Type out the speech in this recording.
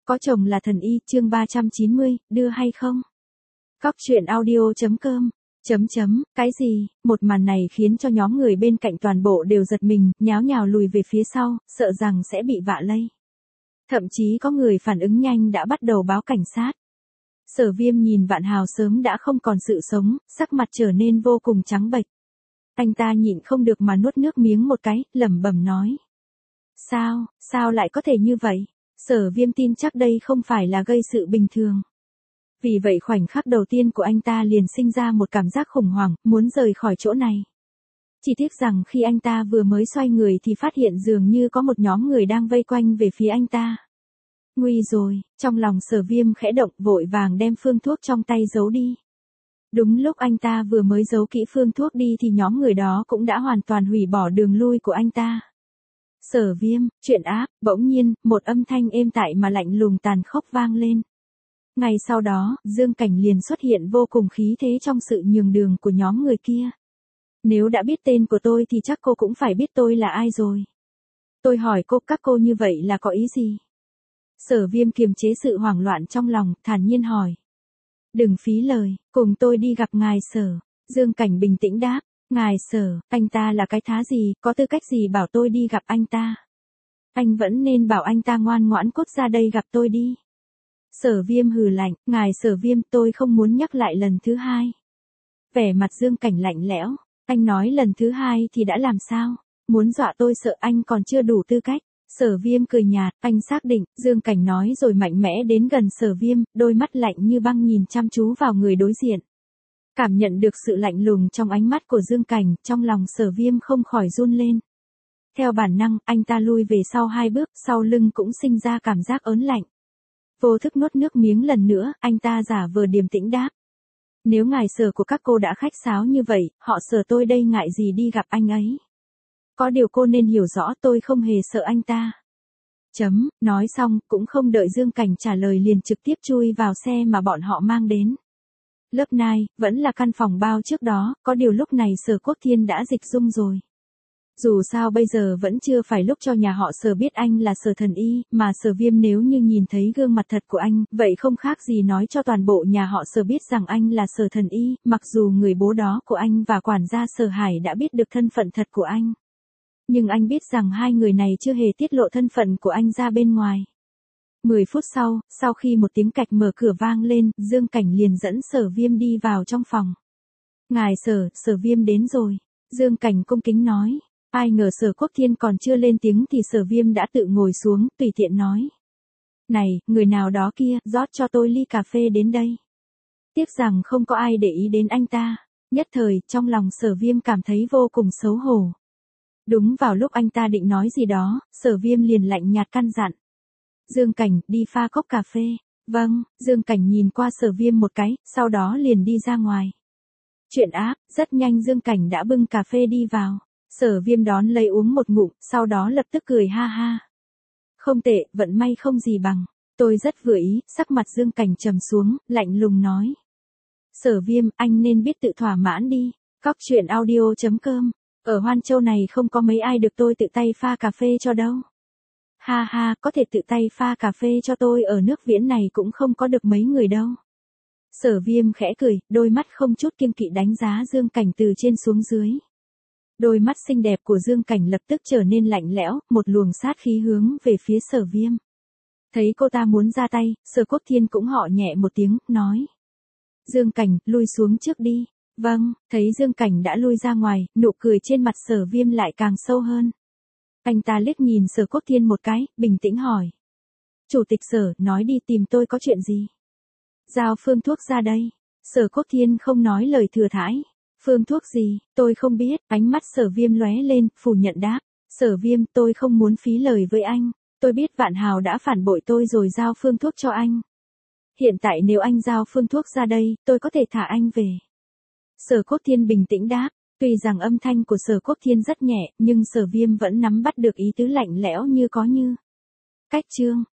Có chồng là thần y, chương 390, đưa hay không? Cóc truyện audio.com. Cái gì? Một màn này khiến cho nhóm người bên cạnh toàn bộ đều giật mình, nháo nhào lùi về phía sau, sợ rằng sẽ bị vạ lây. Thậm chí có người phản ứng nhanh đã bắt đầu báo cảnh sát. Sở Viêm nhìn Vạn Hào sớm đã không còn sự sống, sắc mặt trở nên vô cùng trắng bệch. Anh ta nhịn không được mà nuốt nước miếng một cái, lẩm bẩm nói. Sao lại có thể như vậy? Sở Viêm tin chắc đây không phải là gây sự bình thường. Vì vậy khoảnh khắc đầu tiên của anh ta liền sinh ra một cảm giác khủng hoảng, muốn rời khỏi chỗ này. Chỉ tiếc rằng khi anh ta vừa mới xoay người thì phát hiện dường như có một nhóm người đang vây quanh về phía anh ta. Nguy rồi, trong lòng Sở Viêm khẽ động, vội vàng đem phương thuốc trong tay giấu đi. Đúng lúc anh ta vừa mới giấu kỹ phương thuốc đi thì nhóm người đó cũng đã hoàn toàn hủy bỏ đường lui của anh ta. Sở Viêm, chuyện ác, bỗng nhiên, một âm thanh êm tại mà lạnh lùng tàn khốc vang lên. Ngay sau đó, Dương Cảnh liền xuất hiện vô cùng khí thế trong sự nhường đường của nhóm người kia. Nếu đã biết tên của tôi thì chắc cô cũng phải biết tôi là ai rồi. Tôi hỏi cô, các cô như vậy là có ý gì? Sở Viêm kiềm chế sự hoảng loạn trong lòng, thản nhiên hỏi. Đừng phí lời, cùng tôi đi gặp ngài Sở. Dương Cảnh bình tĩnh đáp. Ngài Sở, anh ta là cái thá gì, có tư cách gì bảo tôi đi gặp anh ta? Anh vẫn nên bảo anh ta ngoan ngoãn cút ra đây gặp tôi đi. Sở Viêm hừ lạnh, ngài Sở Viêm, tôi không muốn nhắc lại lần thứ hai. Vẻ mặt Dương Cảnh lạnh lẽo, anh nói lần thứ hai thì đã làm sao? Muốn dọa tôi sợ anh còn chưa đủ tư cách. Sở Viêm cười nhạt, anh xác định, Dương Cảnh nói rồi mạnh mẽ đến gần Sở Viêm, đôi mắt lạnh như băng nhìn chăm chú vào người đối diện. Cảm nhận được sự lạnh lùng trong ánh mắt của Dương Cảnh, trong lòng Sở Viêm không khỏi run lên. Theo bản năng, anh ta lui về sau 2 bước, sau lưng cũng sinh ra cảm giác ớn lạnh. Vô thức nuốt nước miếng lần nữa, anh ta giả vờ điềm tĩnh đáp. Nếu ngài Sở của các cô đã khách sáo như vậy, họ Sở tôi đây ngại gì đi gặp anh ấy. Có điều cô nên hiểu rõ tôi không hề sợ anh ta. Nói xong, cũng không đợi Dương Cảnh trả lời liền trực tiếp chui vào xe mà bọn họ mang đến. Lớp 9, vẫn là căn phòng bao trước đó, có điều lúc này Sở Quốc Thiên đã dịch dung rồi. Dù sao bây giờ vẫn chưa phải lúc cho nhà họ Sở biết anh là Sở thần y, mà Sở Viêm nếu như nhìn thấy gương mặt thật của anh, vậy không khác gì nói cho toàn bộ nhà họ Sở biết rằng anh là Sở thần y, mặc dù người bố đó của anh và quản gia Sở Hải đã biết được thân phận thật của anh. Nhưng anh biết rằng hai người này chưa hề tiết lộ thân phận của anh ra bên ngoài. 10 phút sau khi một tiếng cạch mở cửa vang lên, Dương Cảnh liền dẫn Sở Viêm đi vào trong phòng. Ngài Sở Viêm đến rồi. Dương Cảnh cung kính nói. Ai ngờ Sở Quốc Thiên còn chưa lên tiếng thì Sở Viêm đã tự ngồi xuống, tùy tiện nói. Này, người nào đó kia, rót cho tôi ly cà phê đến đây. Tiếc rằng không có ai để ý đến anh ta. Nhất thời, trong lòng Sở Viêm cảm thấy vô cùng xấu hổ. Đúng vào lúc anh ta định nói gì đó, Sở Viêm liền lạnh nhạt căn dặn. Dương Cảnh, đi pha cốc cà phê. Vâng, Dương Cảnh nhìn qua Sở Viêm một cái, sau đó liền đi ra ngoài. Chuyện ác, rất nhanh Dương Cảnh đã bưng cà phê đi vào. Sở Viêm đón lấy uống một ngụm, sau đó lập tức cười ha ha. Không tệ, vận may không gì bằng. Tôi rất vừa ý, sắc mặt Dương Cảnh trầm xuống, lạnh lùng nói. Sở Viêm, anh nên biết tự thỏa mãn đi. Cóc truyện audio.com. Ở Hoan Châu này không có mấy ai được tôi tự tay pha cà phê cho đâu. Ha ha, có thể tự tay pha cà phê cho tôi ở nước Viễn này cũng không có được mấy người đâu. Sở Viêm khẽ cười, đôi mắt không chút kiêng kỵ đánh giá Dương Cảnh từ trên xuống dưới. Đôi mắt xinh đẹp của Dương Cảnh lập tức trở nên lạnh lẽo, một luồng sát khí hướng về phía Sở Viêm. Thấy cô ta muốn ra tay, Sở Quốc Thiên cũng họ nhẹ một tiếng, nói. Dương Cảnh, lui xuống trước đi. Vâng, thấy Dương Cảnh đã lui ra ngoài, nụ cười trên mặt Sở Viêm lại càng sâu hơn. Anh ta liếc nhìn Sở Quốc Thiên một cái, bình tĩnh hỏi. Chủ tịch Sở, nói đi, tìm tôi có chuyện gì? Giao phương thuốc ra đây. Sở Quốc Thiên không nói lời thừa thãi. Phương thuốc gì, tôi không biết, ánh mắt Sở Viêm lóe lên, phủ nhận đáp. Sở Viêm, tôi không muốn phí lời với anh. Tôi biết Vạn Hào đã phản bội tôi rồi giao phương thuốc cho anh. Hiện tại nếu anh giao phương thuốc ra đây, tôi có thể thả anh về. Sở Quốc Thiên bình tĩnh đáp. Tuy rằng âm thanh của Sở Quốc Thiên rất nhẹ, nhưng Sở Viêm vẫn nắm bắt được ý tứ lạnh lẽo như có như. Cách chương.